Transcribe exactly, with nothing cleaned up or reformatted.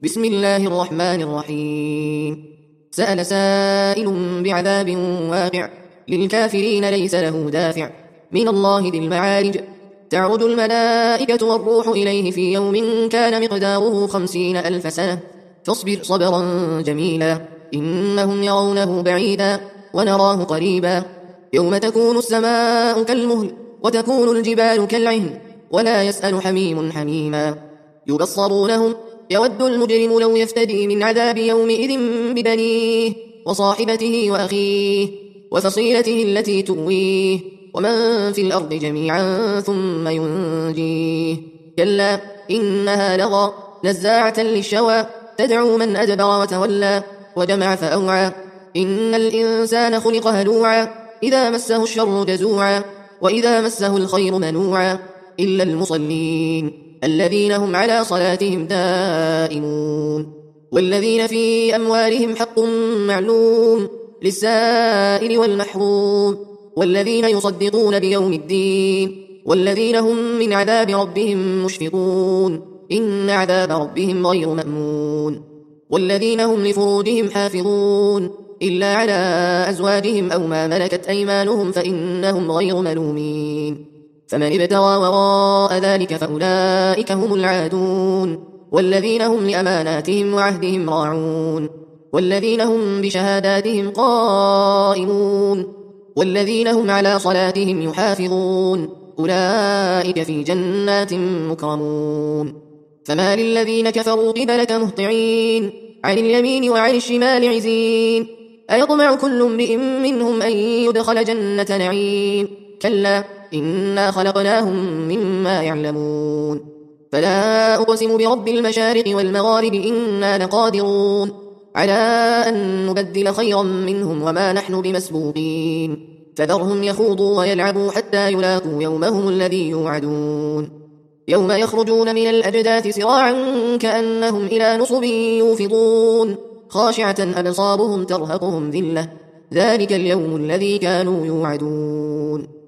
بسم الله الرحمن الرحيم. سأل سائل بعذاب واقع للكافرين ليس له دافع من الله ذي المعارج. تعرج الملائكة والروح إليه في يوم كان مقداره خمسين ألف سنة فاصبر صبرا جميلا إنهم يرونه بعيدا ونراه قريبا. يوم تكون السماء كالمهل وتكون الجبال كالعهن ولا يسأل حميم حميما. يبصرونهم يود المجرم لو يفتدي من عذاب يومئذ ببنيه وصاحبته وأخيه وفصيلته التي تؤويه ومن في الأرض جميعا ثم ينجيه. كلا إنها لظى نزاعة للشوى تدعو من أدبر وتولى وجمع فأوعى. إن الإنسان خلق هلوعا إذا مسه الشر جزوعا وإذا مسه الخير منوعا إلا المصلين الذين هم على صلاتهم دائمون والذين في أموالهم حق معلوم للسائل والمحروم والذين يصدقون بيوم الدين والذين هم من عذاب ربهم مشفقون إن عذاب ربهم غير مأمون. والذين هم لفروجهم حافظون إلا على أزواجهم أو ما ملكت أيمانهم فإنهم غير ملومين. فمن ابتغى وراء ذلك فأولئك هم العادون والذين هم لأماناتهم وعهدهم راعون والذين هم بشهاداتهم قائمون والذين هم على صلاتهم يحافظون أولئك في جنات مكرمون. فما للذين كفروا قبلك مهطعين عن اليمين وعن الشمال عزين أيطمع كل امرئ منهم أن يدخل جنة نعيم كلا إنا خلقناهم مما يعلمون. فلا أقسم برب المشارق والمغارب إنا لقادرون على أن نبدل خيرا منهم وما نحن بمسبوقين. فذرهم يخوضوا ويلعبوا حتى يلاقوا يومهم الذي يوعدون يوم يخرجون من الأجداث سراعا كأنهم إلى نصب يوفضون خاشعة أبصارهم ترهقهم ذلة ذلك اليوم الذي كانوا يوعدون.